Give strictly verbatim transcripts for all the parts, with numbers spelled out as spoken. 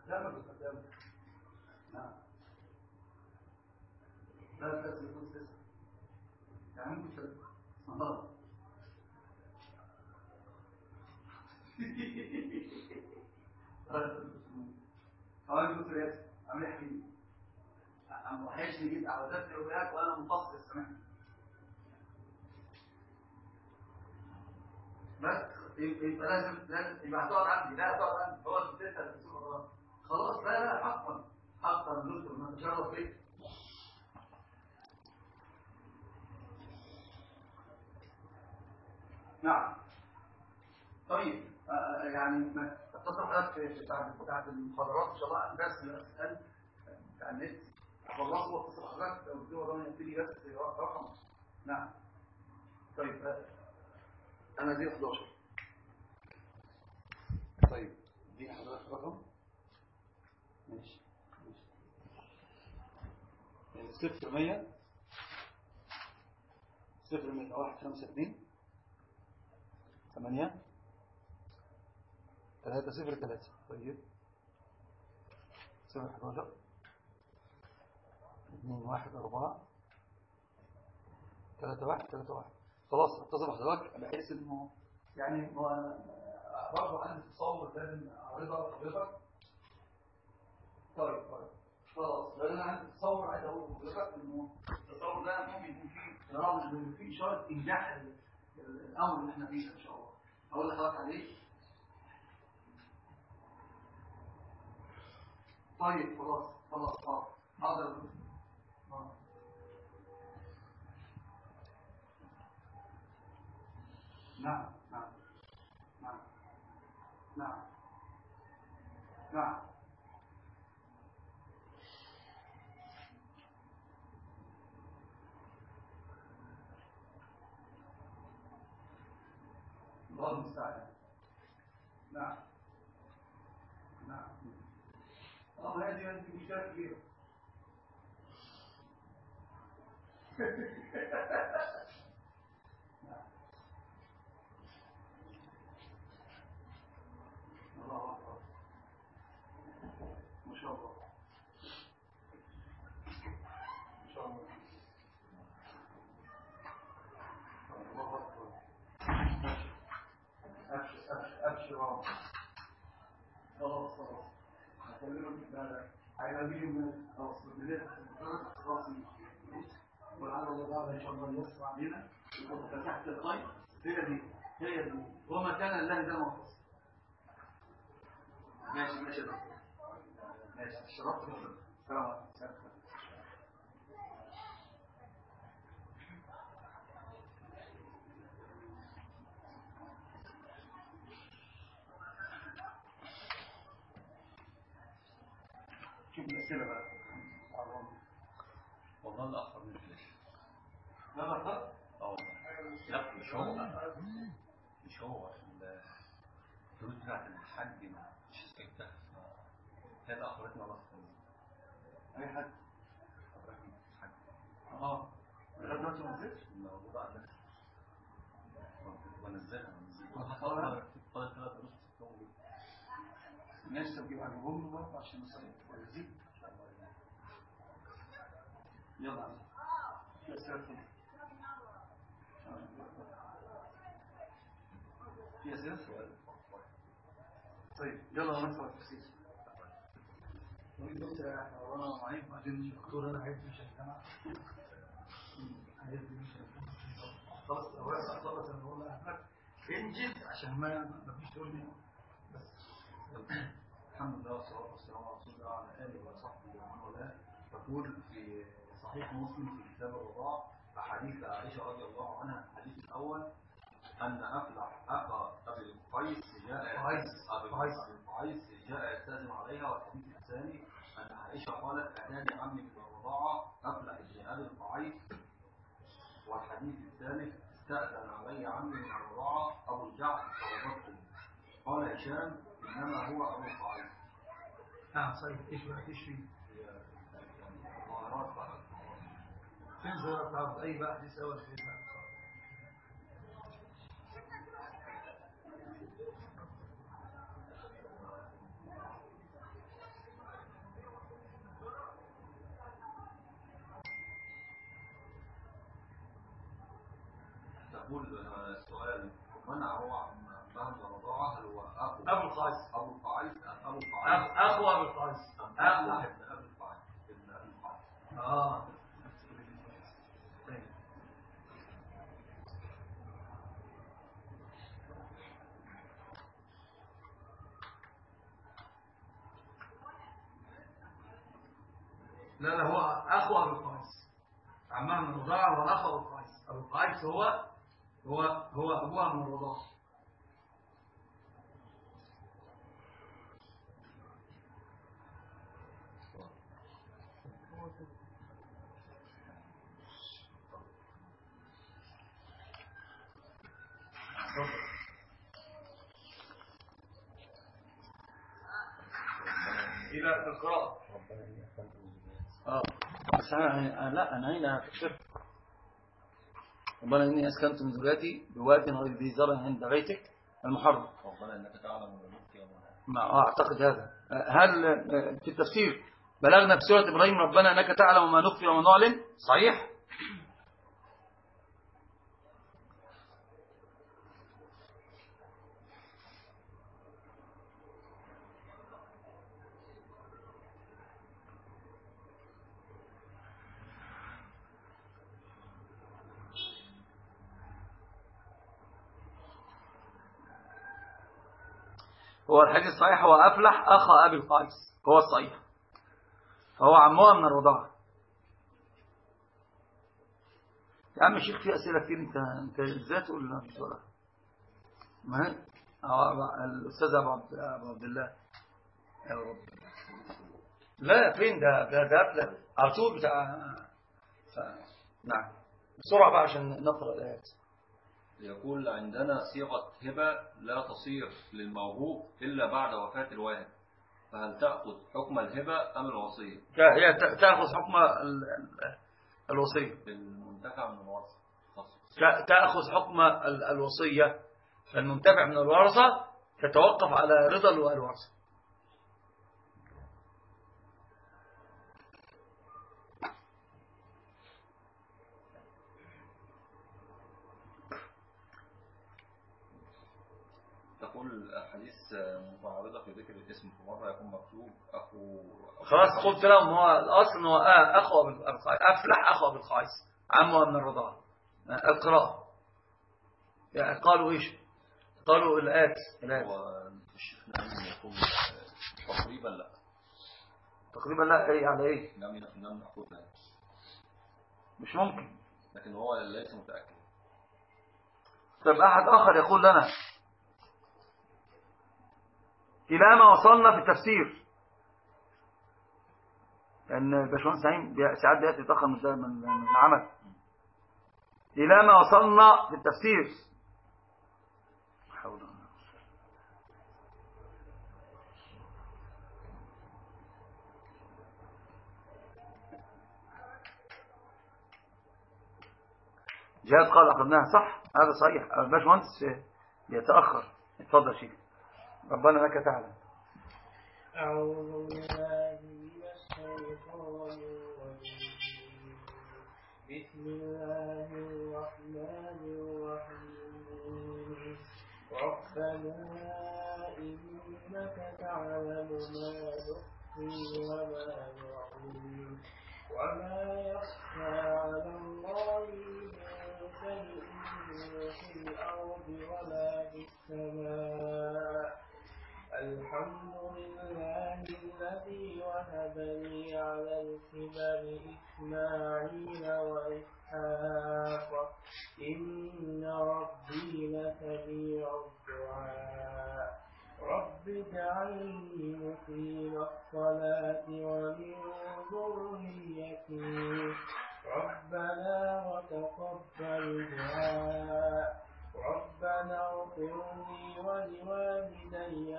لا ما بتقدم. نعم. لا لا تكون تسعة. يعني ممكن تسعة. آه. كمان كنت رئيس عامل ايه حبيبي؟ عم وحشني جدا عودتني وياك وانا منتصر السماء. بس يبقى لازم لازم يبقى هتقعد عندي. لا هتقعد عندي. هو اللي بتسال في السوق خلاص. لا لا حقا حقا دكتور ما تشرف بيك. نعم. طيب آه يعني اتصل حضرتك في بتاعت المحاضرات ان شاء الله. بس الاسئله بتاع النت خلصوا واتصل حضرتك قلت له والله يبتدي بس رقم. نعم. طيب آه. انا دي احداشر. طيب دي حضرتك رقم. ماشي ماشي. صفر مية صفر مية واحد خمسة اتنين ثمانية ثلاثة صفر ثلاثة. طيب صفر حداشر اثنين واحد أربعة ثلاثة واحد ثلاثة واحد. خلاص اتصل بحضرتك بحيث انه يعني هو برضه عندي تصور لازم اعرضها لحضرتك. طيب طيب خلاص لان انا عندي تصور عايز اقول لحضرتك انه التصور ده ممكن يكون فيه رمز انه فيه اشاره انجاح الامر اللي احنا فيه ان شاء الله. اقول لحضرتك عليه. طيب خلاص خلاص خلاص حاضر. نعم نعم نعم نعم نعم. الله المستعان. نعم نعم. اه هذه انت مشكله كبيره. الله اكبر ما شاء الله ما شاء الله. الله اكبر. ابشر ابشر ابشر. خلاص خلاص هكلمك بعد هيجي خلاص بدايه خلاص. ولعل الله تعالى ان شاء الله يسر علينا وفتحت الخير. هي دي هي دي وما كان الله ده موقف. ماشي ماشي ماشي. شرفت بك. السلام عليكم. شوف الأسئلة بقى. والله الأخر من فلاش. لا لا لا. اه لا مش هو مش هو الفلوس بتاعت الحج مش استجدها هذا أخرتنا الله خير. أي حد أخرتنا الحج. اه لغاية دلوقتي ما نزلتش. موجودة عندنا ونزلها ونزلها طبعا طلعت ثلاث دروس ستون. الناس تجيب عجبهم له برضه عشان نصير ويزيد. يلا في أسئلة فين؟ في أسئلة سؤال. طيب يلا نقرأ التفسير. دكتور احنا ورانا معين بعدين دكتور انا عايز مش الجامعة عايز مش الجامعة خلاص الأوراق أخلص أنا بقول لك انجز عشان ما ما فيش تقول لي بس. الحمد لله والصلاة والسلام على رسول الله وعلى آله وصحبه ومن والاه. تقول في صحيح مسلم في كتاب الرضاع أحاديث عائشة رضي الله عنها. الحديث الأول أن أفلح أخا أبي القيس جاء أبي القيس جاء يستأذن عليها. والحديث الثاني أن عائشة قالت أتاني عمي في الرضاعة أفلح بن أبي القيس. والحديث الثالث استأذن علي عمي من الرضاعة أبو الجعد فرضته. قال هشام إنما هو أبو القيس. نعم صحيح. إيش بقى إيش فيه؟ ظاهرات بقى. فين ظاهرات تعرض أي بقى حديث أول حديث بقى؟ يقول السؤال من هو بعد الرضاعة؟ هل هو أبو أبو القيس أبو القيس أبو القيس أخو أبو القيس أبو ابن أبو القيس ابن أبو القيس. آه لا لا هو أخو أبو القيس، عمها من الرضاعة وأخو أبو القيس. أبو القيس هو هو هو أبوها من الرضاعة. إلى القراءة. اه بس انا لا انا هنا في الشرك. ربنا اني اسكنت من ذريتي بواد غير ذي زرع عند بيتك المحرم. ربنا انك تعلم ونفسي ما اعتقد هذا. هل في التفسير بلغنا في سورة ابراهيم ربنا انك تعلم ما نخفي وما نعلن؟ صحيح. هو الحديث الصحيح هو أفلح أخا أبي القيس، هو الصحيح، هو عموها من الرضاعة. يا عم الشيخ في أسئلة كتير، أنت أنت إزاي تقول لا مش ولا ما هي الأستاذ أبو عبد أبو عبد الله يا رب. لا فين ده ده ده أفلح على طول بتاع ف... نعم بسرعة بقى عشان نقرأ الآيات. يقول عندنا صيغة هبة لا تصير للموهوب إلا بعد وفاة الواهب، فهل تأخذ حكم الهبة أم الوصية؟ هي تأخذ حكم الوصية، المنتفع من الورثة. تأخذ حكم الوصية، المنتفع من الورثة تتوقف على رضا الورثة. تقول حديث متعارضة في ذكر الاسم، في مرة يكون مكتوب أخو. خلاص قلت لهم هو الأصل هو أخو أبي القيس، أفلح أخو أبي القيس عمه من الرضاعة. القراءة يعني قالوا إيش؟ قالوا الآت الآت الشيخ نعم يقول تقريبا لا تقريبا لا إيه على إيه؟ نعم نعم نقول لا مش ممكن، لكن هو ليس متأكد. طب أحد آخر يقول لنا إلى ما وصلنا في التفسير، لأن الباشمهندس نعيم ساعات بيأتي يتأخر من من العمل. إلى ما وصلنا في التفسير حول الله. جهاد قال أخذناها صح، هذا صحيح. الباشمهندس يتأخر. اتفضل شيخ. ربنا لك تعلم. أعوذ بالله من الشيطان الرجيم. بسم الله الرحمن الرحيم. ربنا إنك تعلم ما نخفي وما نعلن وما يخفى على الله من شيء في الأرض ولا في السماء. الحمد لله الذي وهب لي على الكبر إسماعيل وإسحاق إن ربي لسميع الدعاء. رب اجعلني مقيم الصلاة ومن ذريتي ربنا وتقبل دعاء. ربنا اغفر لي ولوالدي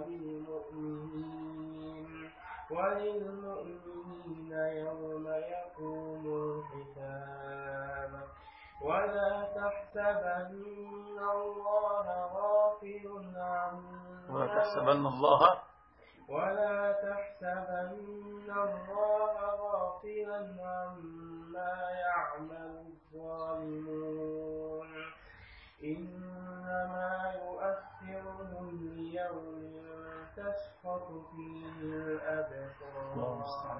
وللمؤمنين وللمؤمنين يوم يقوم الحساب. ولا تحسبن الله غافل عما ولا تحسبن الله ولا تحسبن الله غافلا عما يعمل الظالمون إنما يؤخرهم ليوم تشخص فيه الأبصار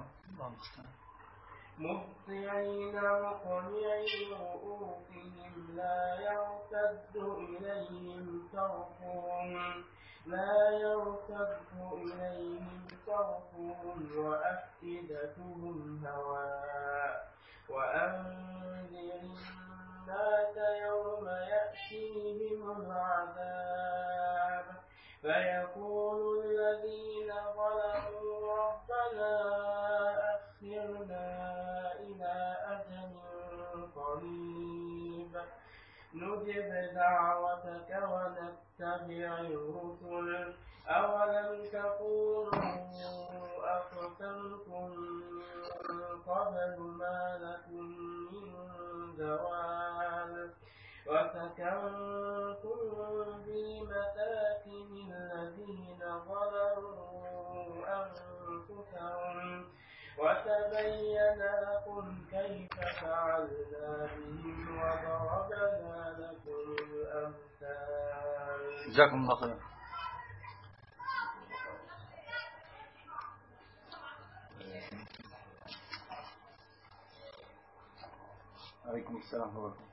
مهطعين مقنعي رؤوسهم لا يرتد إليهم طرفهم لا يرتد إليهم طرفهم وأفئدتهم هواء وأنذر الناس يوم يأتيهم العذاب فيقول الذين ظلموا ربنا أخرنا إلى أجل قريب نجب دعوتك ونتبع الرسل أولم تكونوا أقسمتم من قبل ما لكم من زوال وسكنتم في مساكن الذين ظلموا أنفسهم وتبين لكم كيف فعلنا بهم وضربنا لكم الأمثال. جزاكم الله خيرا. عليكم السلام ورحمة الله.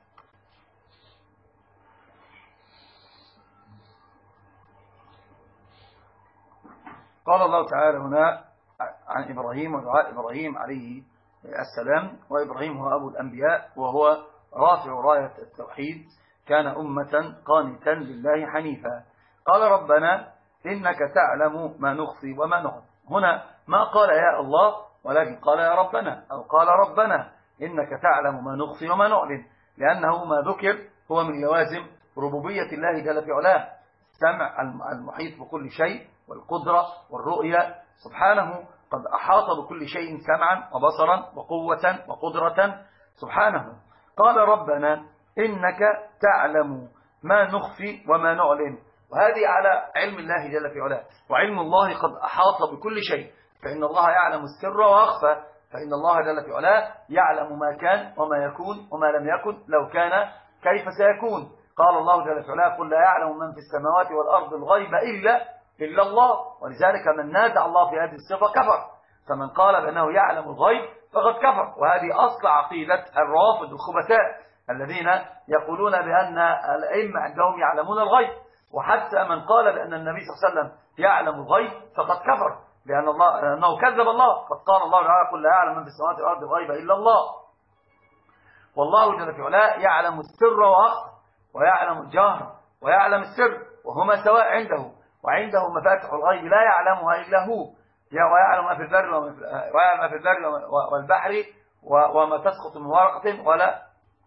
قال الله تعالى هنا عن إبراهيم ودعاء إبراهيم عليه السلام. وإبراهيم هو أبو الأنبياء وهو رافع راية التوحيد، كان أمة قانتا لله حنيفا. قال ربنا إنك تعلم ما نخفي وما نعلن. هنا ما قال يا الله ولكن قال يا ربنا، أو قال ربنا إنك تعلم ما نخفي وما نعلن، لأنه ما ذكر هو من لوازم ربوبية الله جل في علاه، السمع المحيط بكل شيء والقدرة والرؤية سبحانه، قد أحاط بكل شيء سمعا وبصرا وقوة وقدرة سبحانه. قال ربنا إنك تعلم ما نخفي وما نعلن، وهذه على علم الله جل في علاه، وعلم الله قد أحاط بكل شيء، فإن الله يعلم السر وأخفى، فإن الله جل في علاه يعلم ما كان وما يكون وما لم يكن لو كان كيف سيكون. قال الله جل في علاه قل لا يعلم من في السماوات والأرض الغيب إلا إلا الله، ولذلك من نازع الله في هذه الصفة كفر، فمن قال بأنه يعلم الغيب فقد كفر. وهذه أصل عقيدة الروافض الخبثاء الذين يقولون بأن الأئمة عندهم يعلمون الغيب، وحتى من قال بأن النبي صلى الله عليه وسلم يعلم الغيب فقد كفر، لأن الله أنه كذب الله. قد قال الله تعالى قل لا يعلم من في السماوات والأرض الغيب إلا الله، والله جل في علاه يعلم السر وأخفى، ويعلم الجهر ويعلم السر، وهما سواء عنده، وعنده مفاتح الغيب لا يعلمها إلا هو، ويعلم ما في البر ويعلم ما في البر والبحر وما تسقط من ورقة ولا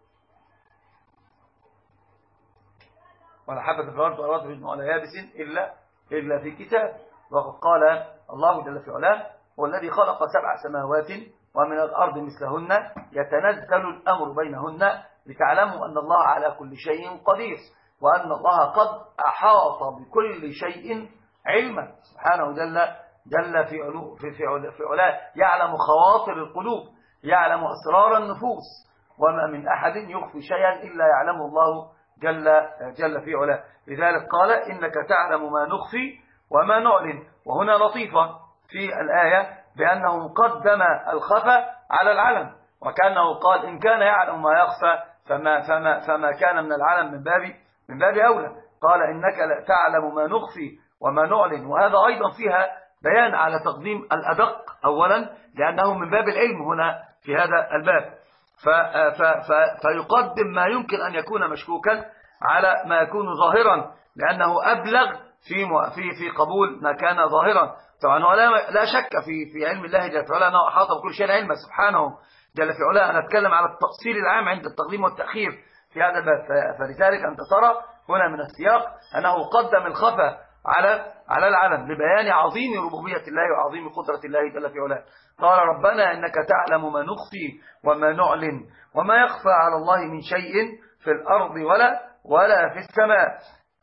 ولا حبة في الأرض ولا رطب ولا يابس إلا إلا في كتاب. وقد قال الله جل في علاه هو الذي خلق سبع سماوات ومن الأرض مثلهن يتنزل الأمر بينهن لتعلموا أن الله على كل شيء قدير، وأن الله قد أحاط بكل شيء علما سبحانه جل جل في علو في في في علاه، يعلم خواطر القلوب، يعلم أسرار النفوس، وما من أحد يخفي شيئا إلا يعلمه الله جل جل في علاه. لذلك قال إنك تعلم ما نخفي وما نعلن. وهنا لطيفة في الآية بأنه قدم الخفى على العلم، وكأنه قال إن كان يعلم ما يخفى فما فما فما كان من العلم من باب من باب أولى. قال إنك لا تعلم ما نخفي وما نعلن، وهذا أيضا فيها بيان على تقديم الأدق أولا، لأنه من باب العلم هنا في هذا الباب، فيقدم ما يمكن أن يكون مشكوكا على ما يكون ظاهرا، لأنه أبلغ في في في قبول ما كان ظاهرا. طبعا هو لا شك في في علم الله جل في علاه أنه أحاط بكل شيء علما سبحانه جل في علاه. أنا أتكلم على التفصيل العام عند التقديم والتأخير في هذا الباب، فلذلك أنت ترى هنا من السياق أنه قدم الخفى على على العلم لبيان عظيم ربوبية الله وعظيم قدرة الله جل في علاه. قال ربنا إنك تعلم ما نخفي وما نعلن وما يخفى على الله من شيء في الأرض ولا ولا في السماء.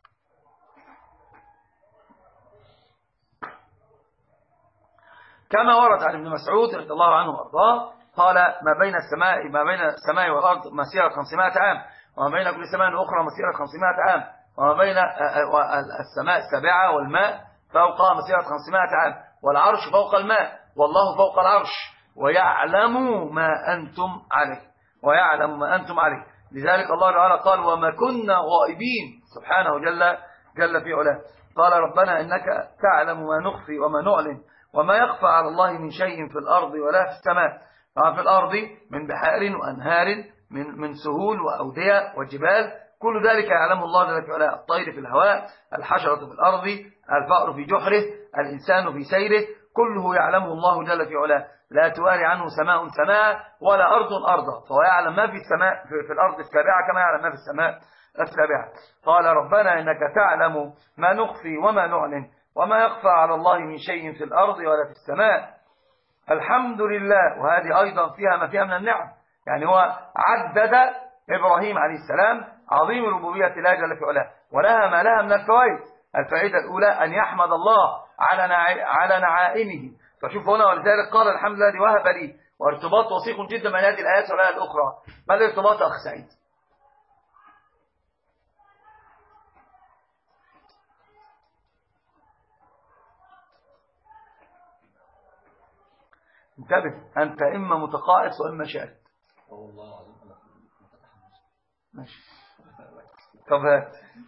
كما ورد عن ابن مسعود رضي الله عنه وارضاه قال ما بين السماء ما بين السماء والأرض مسيرة خمسمائة عام، وما بين كل سماء أخرى مسيرة خمسمائة عام، وما بين السماء السابعة والماء فوقها مسيرة خمسمائة عام، والعرش فوق الماء، والله فوق العرش، ويعلم ما أنتم عليه، ويعلم ما أنتم عليه. لذلك الله تعالى قال وما كنا غائبين سبحانه جل جل في علاه. قال ربنا إنك تعلم ما نخفي وما نعلن وما يخفى على الله من شيء في الأرض ولا في السماء. في الأرض من بحار وأنهار، من من سهول وأودية وجبال، كل ذلك يعلم الله جل في علاه. الطير في الهواء، الحشرة في الأرض، الفأر في جحره، الإنسان في سيره، كله يعلمه الله جل في علاه. لا تواري عنه سماء سماء ولا أرض أرضا، فهو يعلم ما في السماء في, في الأرض السابعة كما يعلم ما في السماء السابعة. قال ربنا إنك تعلم ما نخفي وما نعلن وما يخفى على الله من شيء في الأرض ولا في السماء. الحمد لله. وهذه أيضا فيها ما فيها من النعم، يعني هو عدد إبراهيم عليه السلام عظيم ربوبية الله جل في علاه، ولها ما لها من الفوائد. الفائدة الأولى أن يحمد الله على على نعائمه. فشوف هنا، ولذلك قال الحمد لله الذي وهب لي، وارتباط وثيق جدا بين هذه الآيات والآيات الأخرى. ما الارتباط أخ سعيد؟ انتبه، أنت إما متقاعس وإما شاهد. والله العظيم أنا ماشي. طب هات.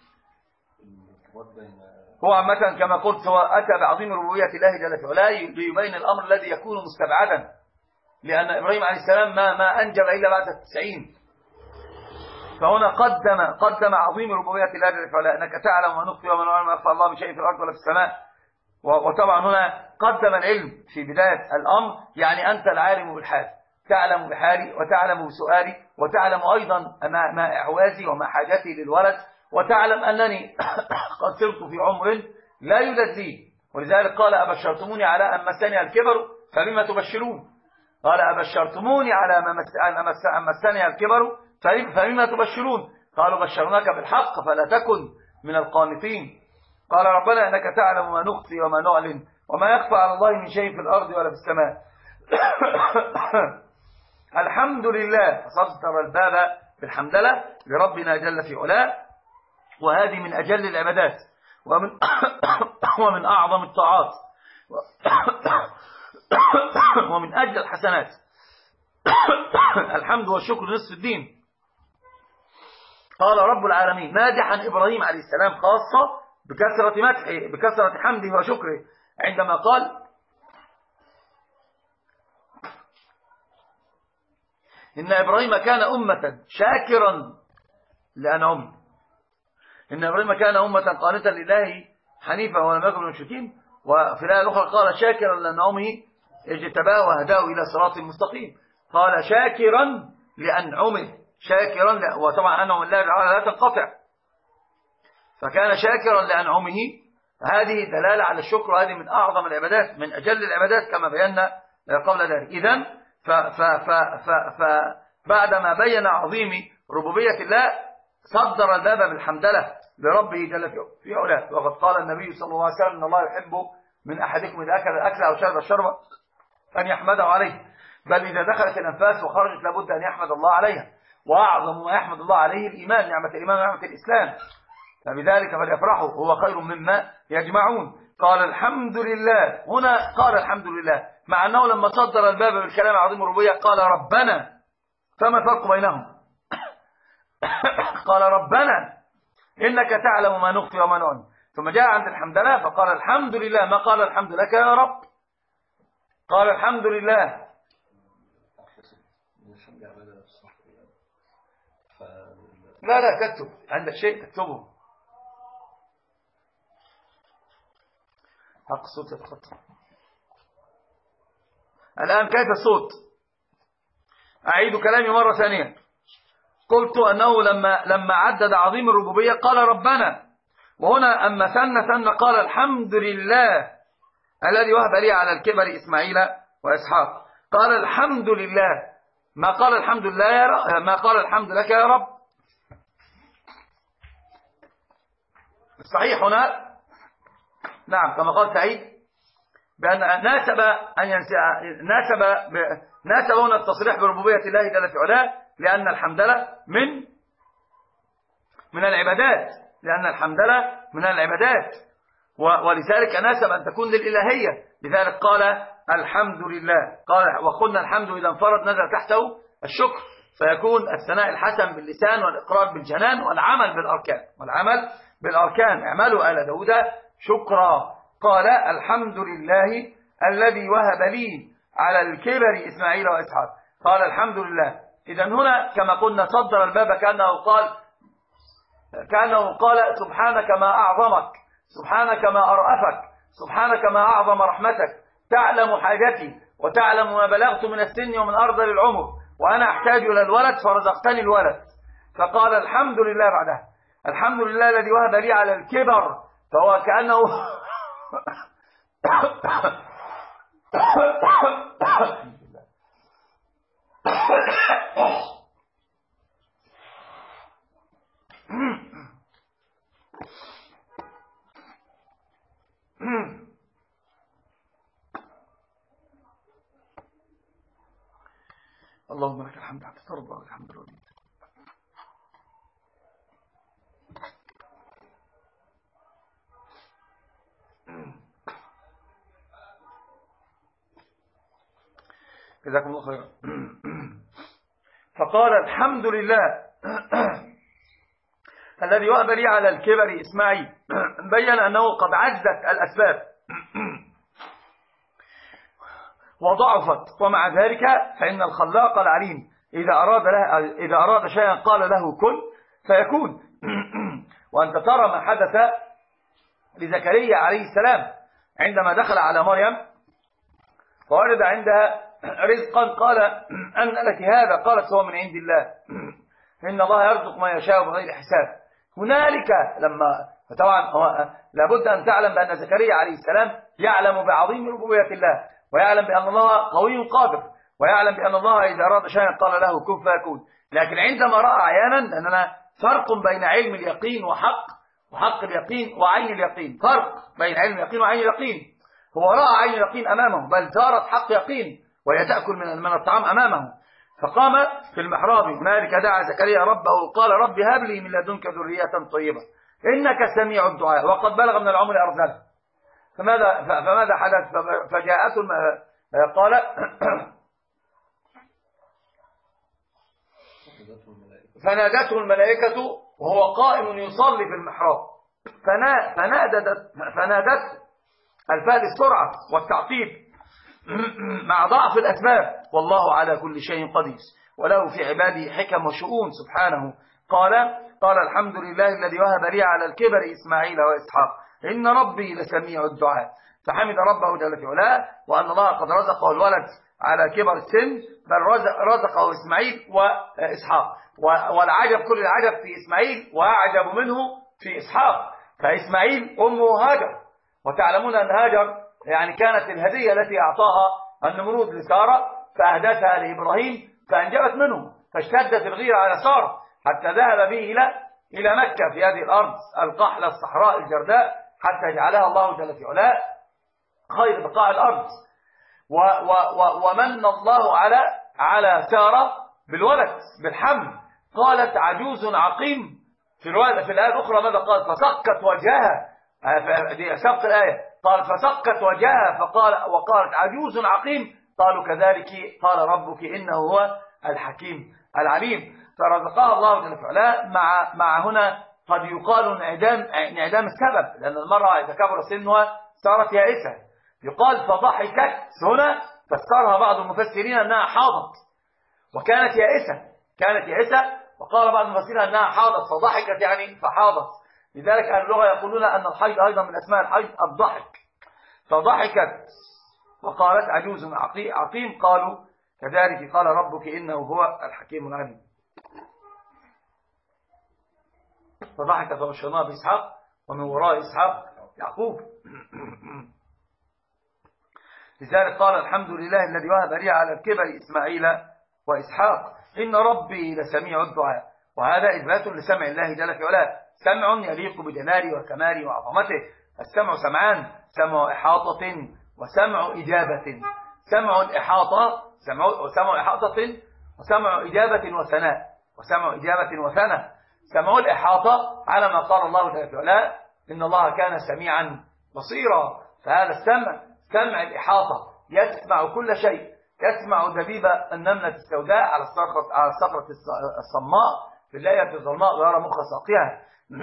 هو عامة كما قلت هو أتى بعظيم ربوبية الله جل في علاه ليبين الأمر الذي يكون مستبعدا، لأن إبراهيم عليه السلام ما ما أنجب إلا بعد التسعين. فهنا قدم قدم عظيم ربوبية الله جل في علاه، إنك تعلم ما نخفي وما نعلم ما يخفى الله من شيء في الأرض ولا في السماء. وطبعا هنا قدم العلم في بداية الأمر، يعني أنت العالم بالحال، تعلم بحالي وتعلم بسؤالي وتعلم أيضا ما إعوازي وما حاجتي للولد، وتعلم أنني قد صرت في عمر لا يلذي. ولذلك قال أبشرتموني على أن مسني الكبر فبما تبشرون. قال أبشرتموني على أن مسني الكبر فبما تبشرون. قالوا بشرناك بالحق فلا تكن من القانطين. قال ربنا إنك تعلم ما نخفي وما نعلن وما يخفى على الله من شيء في الأرض ولا في السماء. الحمد لله. فصدر الباب بالحمدلة لربنا جل في علاه، وهذه من أجل العبادات ومن ومن أعظم الطاعات ومن أجل الحسنات. الحمد والشكر نصف الدين. قال رب العالمين مادحا إبراهيم عليه السلام خاصة بكثرة مدحه بكثرة حمده وشكره عندما قال إن إبراهيم كان أمة شاكرا لأنعمه. إن إبراهيم كان أمة قانتا لله حنيفا ولم يكن من المشركين. وفي الآية الأخرى قال شاكرا لأنعمه اجتباه وهداه إلى صراط مستقيم. قال شاكرا لأنعمه، شاكرا ل... وطبعا أنعم الله لا تنقطع، فكان شاكرا لأنعمه. هذه دلالة على الشكر، وهذه من أعظم العبادات، من أجل العبادات كما بينا قبل ذلك. إذن فبعدما بين عظيم ربوبية الله صدر الباب بالحمدلة لربه جل في علاه. وقد قال النبي صلى الله عليه وسلم إن الله يحب من أحدكم إذا أكل الأكل أو شرب الشرب أن يحمده عليه، بل إذا دخلت الأنفاس وخرجت لابد أن يحمد الله عليها. وأعظم ما يحمد الله عليه الإيمان، نعمة الإيمان ونعمة الإسلام، فبذلك فليفرحوا هو خير مما يجمعون. قال الحمد لله. هنا قال الحمد لله مع أنه لما صدر الباب بالكلام عظيم الربوبية قال ربنا، فما الفرق بينهم؟ قال ربنا إنك تعلم ما نخفي وما نعلن، ثم جاء عند الحمد لله فقال الحمد لله، ما قال الحمد لك يا رب، قال الحمد لله. لا لا تكتب، عندك شيء تكتبه. حق الصوت يتقطع. الآن كيف الصوت؟ أعيد كلامي مرة ثانية. قلت أنه لما لما عدد عظيم الربوبية قال ربنا، وهنا أما ثنى ثنى قال الحمد لله الذي وهب لي على الكبر إسماعيل وإسحاق. قال الحمد لله، ما قال الحمد لله يا رب، ما قال الحمد لك يا رب. صحيح هنا نعم كما قال سعيد بأن ناسب أن ناسب ناسب هنا التصريح بربوبية الله جل في علاه، لأن الحمد لله من من العبادات، لأن الحمدلله من العبادات، ولذلك ناسب أن تكون للإلهية. لذلك قال الحمد لله، قال وقلنا الحمد إذا انفرد نزل تحته الشكر، فيكون الثناء الحسن باللسان والإقرار بالجنان والعمل بالأركان، والعمل بالأركان اعملوا آل داود شكرا. قال الحمد لله الذي وهب لي على الكبر إسماعيل وإسحاق. قال الحمد لله. إذن هنا كما قلنا صدر الباب كأنه قال كأنه قال سبحانك ما أعظمك، سبحانك ما أرأفك، سبحانك ما أعظم رحمتك، تعلم حاجتي وتعلم ما بلغت من السن ومن أرذل العمر، وأنا أحتاج إلى الولد فرزقتني الولد. فقال الحمد لله بعدها الحمد لله الذي وهب لي على الكبر، فهو كأنه اللهم لك الحمد حتى ترضى والحمد لله. جزاكم الله خيرا. فقال الحمد لله الذي وهب لي على الكبر إسماعيل. بين أنه قد عزت الأسباب وضعفت، ومع ذلك فإن الخلاق العليم إذا أراد, له إذا أراد شيئا قال له كن فيكون. وأنت ترى ما حدث لزكريا عليه السلام عندما دخل على مريم فوجد عندها رزقا، قال أن لك هذا؟ قالت هو من عند الله، إن الله يرزق ما يشاء بغير حساب. هنالك لما فطبعا لابد أن تعلم بأن زكريا عليه السلام يعلم بعظيم ربوبية الله، ويعلم بأن الله قوي قادر، ويعلم بأن الله إذا أراد شيئا قال له كن فيكون. لكن عندما رأى عيانا، لأننا فرق بين علم اليقين وحق وحق اليقين وعين اليقين، فرق بين علم اليقين وعين اليقين. هو رأى عين اليقين أمامه، بل زارت حق يقين وهي تأكل من الطعام أمامه. فقام في المحراب هنالك دعا زكريا ربه قال رب هب لي من لدنك ذرية طيبة إنك سميع الدعاء وقد بلغ من العمر أرذله. فماذا فماذا حدث؟ فجاءته قال فنادته الملائكة وهو قائم يصلي في المحراب، فنادت فنادته الفاء للسرعة والتعقيب مع ضعف الأسباب، والله على كل شيء قدير وله في عباده حكم وشؤون سبحانه. قال قال الحمد لله الذي وهب لي على الكبر إسماعيل وإسحاق إن ربي لسميع الدعاء. فحمد ربه جل في علاه وأن الله قد رزقه الولد على كبر السن، بل رزقه إسماعيل وإسحاق. والعجب كل العجب في إسماعيل وأعجب منه في إسحاق. فإسماعيل أمه هاجر، وتعلمون أن هاجر يعني كانت الهدية التي أعطاها النمرود لسارة فأهدتها لإبراهيم فأنجبت منه، فاشتدت الغيرة على سارة حتى ذهب به إلى إلى مكة في هذه الأرض القحلة الصحراء الجرداء حتى جعلها الله جل في علاه خير بقاع الأرض. و و و ومن الله على على سارة بالولد بالحمل. قالت عجوز عقيم في الرواية في الآية الأخرى ماذا قالت؟ فسقت وجهها، دي سبق الآية، قال فسقت وجهها فقال وقالت عجوز عقيم. قالوا كذلك قال ربك إنه هو الحكيم العليم. فرزقها الله جل في علاه. مع مع هنا قد يقال انعدام انعدام السبب، لأن المرأة إذا كبر سنها صارت يائسة. يقال فضحكت هنا، فسرها بعض المفسرين أنها حاضت وكانت يائسة، كانت يائسة وقال بعض المفسرين أنها حاضت فضحكت يعني فحاضت. لذلك أهل اللغة يقولون أن الحيض أيضا من أسماء الحيض الضحك. فضحكت وقالت عجوز عقيم. قالوا كذلك قال ربك إنه هو الحكيم العليم. فضحكت فبشرناها بإسحاق ومن وراء إسحاق يعقوب. لذلك قال الحمد لله الذي وهب لي على الكبر إسماعيل وإسحاق إن ربي لسميع الدعاء. وهذا إثبات لسمع الله جل في علاه، سمع يليق بجلاله وكماله وعظمته. السمع سمعان، سمع إحاطة وسمع إجابة. سمع إحاطة سمع وسمع إحاطة وسمع إجابة وثناء وسمع إجابة وثناء. سمعوا الإحاطة على ما قال الله جل في علاه إن الله كان سميعا بصيرا. فهذا السمع سمع الإحاطة، يسمع كل شيء، يسمع دبيب النملة السوداء على الصخرة على الصخرة الصماء في الليلة الظلماء ويرى مخ ساقها.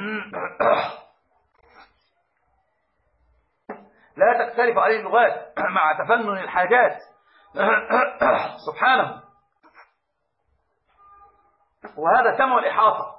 لا تختلف عليه اللغات مع تفنن الحاجات سبحانه. وهذا سمع الإحاطة،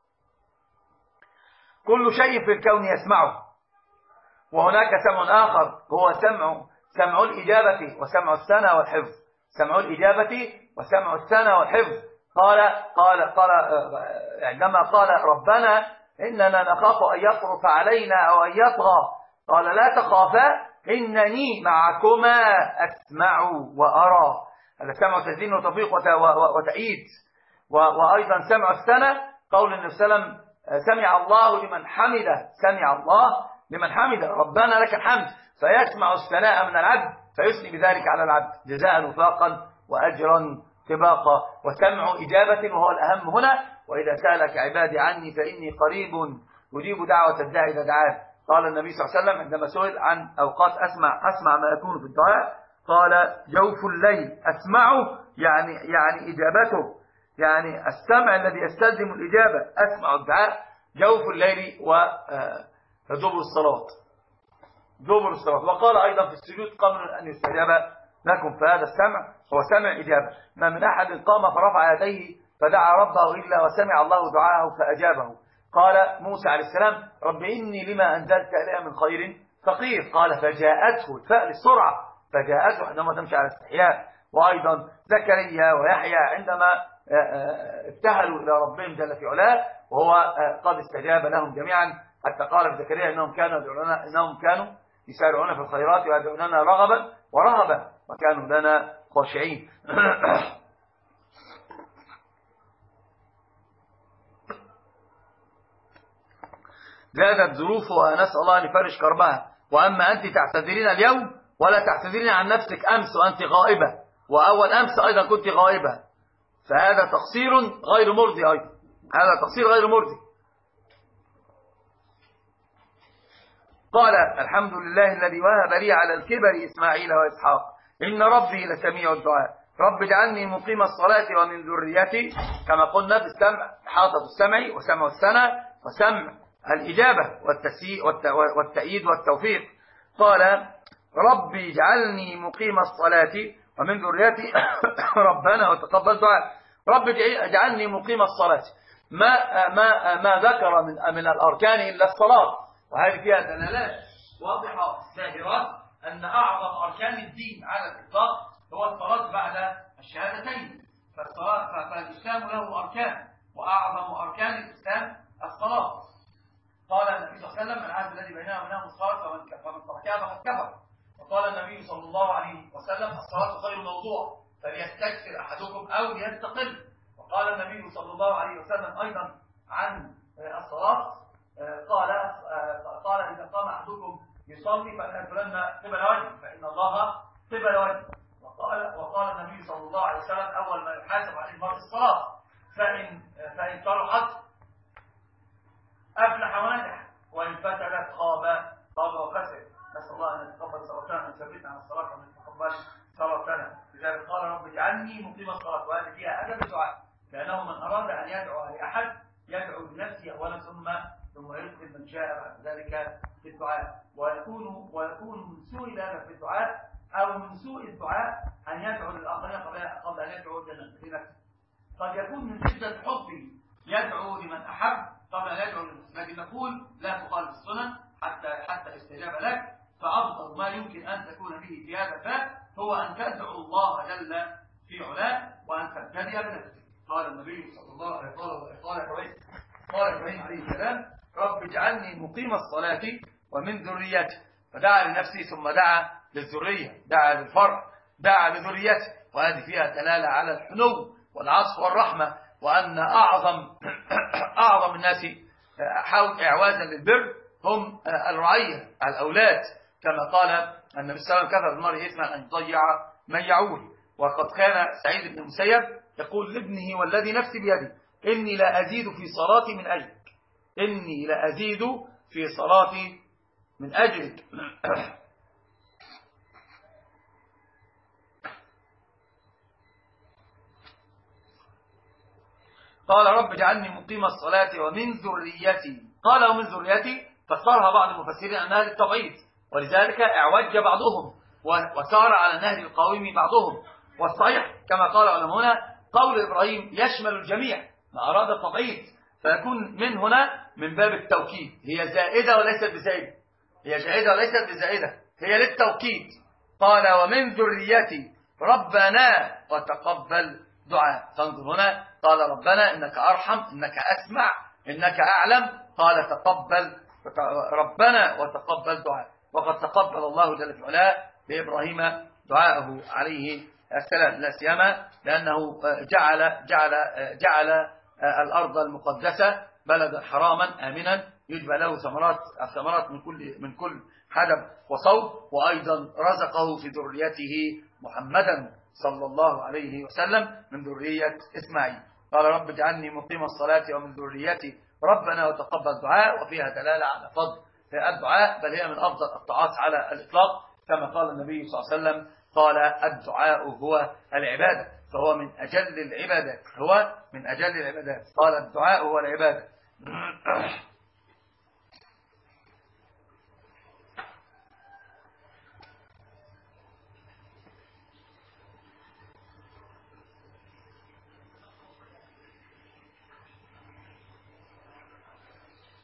كل شيء في الكون يسمعه. وهناك سمع آخر هو سمع سمع الإجابة وسمع السنة والحفظ. سمع الإجابة وسمع السنة والحفظ. قال قال قال عندما قال ربنا إننا نخاف أن يطرف علينا أو أن يطغى، قال لا تخافا إنني معكما أسمع وأرى. هذا سمع تزيين وتوفيق وتأييد. وأيضا سمع السنة قول النبي صلى الله عليه وسلم سمع الله لمن حمده، سمع الله لمن حمده، ربنا لك الحمد، فيسمع الثناء من العبد فيثني بذلك على العبد جزاء وفاقا وأجرا طباقا. وسمع إجابة وهو الأهم هنا، وإذا سألك عبادي عني فإني قريب أجيب دعوة الداعي إذا دعان. قال النبي صلى الله عليه وسلم عندما سئل عن أوقات أسمع أسمع ما يكون في الدعاء، قال جوف الليل أسمعه، يعني يعني إجابته، يعني السمع الذي يستلزم الإجابة. أسمع الدعاء جوف الليل ودبر الصلاة، دبر الصلاة. وقال أيضا في السجود قبل أن يستجاب لكم. فهذا السمع هو سمع إجابة. ما من أحد قام فرفع يديه فدعا ربه إلا وسمع الله دعاءه فأجابه. قال موسى عليه السلام رب إني لما أنزلت إلي من خير فقير، قال فجاءته الفاء للسرعة، فجاءته عندما تمشي على استحياء. وأيضا زكريا ويحيى عندما ابتهلوا إلى ربهم جل في علاه وهو قد استجاب لهم جميعا، حتى قال في زكريا إنهم كانوا يدعوننا إنهم كانوا يسارعون في الخيرات ويدعوننا رغبا ورهبا وكانوا لنا خاشعين. زادت ظروفها نسأل الله أن يفرج كربها. وأما أنت تعتذرين اليوم ولا تعتذرين عن نفسك أمس وأنت غائبة، وأول أمس أيضا كنت غائبة، فهذا تقصير غير مرضي. أيضا هذا تقصير غير مرضي. قال الحمد لله الذي وهب لي على الكبر إسماعيل وإسحاق إن ربي لسميع الدعاء. رب اجعلني مقيم الصلاة ومن ذريتي، كما قلنا في السمع حاطة السمع وسمع السنة وسمع الإجابة والتأييد والتوفيق. قال ربي اجعلني مقيم الصلاة ومن ذريتي ربنا وتقبل دعاء. رب اجعلني مقيم الصلاة، ما ما ما ذكر من من الأركان إلا الصلاة، وهذه فيها دلالات واضحة ظاهرات أن أعظم أركان الدين على الإطلاق هو الصلاة بعد الشهادتين. فالصلاة فالإسلام له أركان، وأعظم أركان الإسلام الصلاة. قال النبي صلى الله عليه وسلم العهد الذي بيننا وبينهم الصلاة فمن تركها فقد كفر. وقال النبي صلى الله عليه وسلم الصلاة خير موضوع فليستكثر أحدكم أو ليستقل. وقال النبي صلى الله عليه وسلم أيضا عن الصلاة قال قال إذا قام أحدكم يصلي فلا يقولن قبل وجهه فإن الله قبل وجهه. وقال وقال النبي صلى الله عليه وسلم أول ما يحاسب عليه المرء الصلاة، فإن فإن صلحت أفلح ونجح وإن فسدت خاب خاب وخسر. نسأل الله أن يتقبل صلاتنا وأن يثبتنا على الصلاة وأن يتقبل صلاتنا. لذلك قال رب اجعلني مقيم الصلاة، وهذه فيها أدب الدعاء، لأنه من أراد أن يدعو لأحد يدعو لنفسه أولا ثم ثم يدخل من شاء بعد ذلك في الدعاء. ويكون ويكون من سوء الأدب في الدعاء أو من سوء الدعاء أن يدعو للآخرين قبل أن يدعو لنفسه. قد يكون من شدة حبه يدعو لمن أحب قبل أن يدعو لنفسه، لكن نقول لا تخالف السنن حتى حتى يستجاب لك. فأفضل ما يمكن أن تكون به في هذا الباب هو أن تدعو الله جل في علاه وأن تبتدئ بنفسك. قال النبي صلى الله عليه وسلم قال إبراهيم قال إبراهيم عليه السلام رب اجعلني مقيم الصلاة ومن ذريتي، فدعا لنفسه ثم دعا للذرية، دعا للفرع، دعا لذريته. وهذه فيها دلالة على الحنو والعطف والرحمة، وأن أعظم أعظم الناس إعوازا للبر هم الرعية الأولاد، كما قال النبي صلى الله عليه وسلم كفى بالمرء إثما أن يضيع من يعول. وقد كان سعيد بن المسيب يقول لابنه والذي نفسي بيده إني لا أزيد في صلاتي من أجلك، إني لا أزيد في صلاتي من أجلك. قال رب اجعلني مقيم الصلاة ومن ذريتي. قال ومن ذريتي فسرها بعض المفسرين أنها للتبعيض، ولذلك اعوج بعضهم وسار على النهج القويم بعضهم. والصحيح كما قال علماؤنا قول إبراهيم يشمل الجميع، ما أراد التبعيض فيكون من هنا من باب التوكيد، هي زائدة وليست بزائدة، هي زائدة وليست بزائدة، هي للتوكيد. قال ومن ذريتي ربنا وتقبل دعاء. فانظر هنا قال ربنا إنك أرحم، إنك أسمع، إنك أعلم. قال تقبل ربنا وتقبل دعاء. وقد تقبل الله جل في علاه لإبراهيم دعاءه عليه السلام، لا سيما لأنه جعل جعل جعل الأرض المقدسة بلدا حراما آمنا يجبى له ثمرات الثمرات من كل من كل حدب وصوب، وأيضا رزقه في ذريته محمدا صلى الله عليه وسلم من ذرية إسماعيل. قال رب اجعلني مقيم الصلاة ومن ذريتي ربنا وتقبل دعاء. وفيها دلالة على فضل الدعاء، بل هي من أفضل الطاعات على الإطلاق، كما قال النبي صلى الله عليه وسلم قال الدعاء هو العبادة، فهو من أجل العبادات، هو من أجل العبادات. قال الدعاء هو العبادة.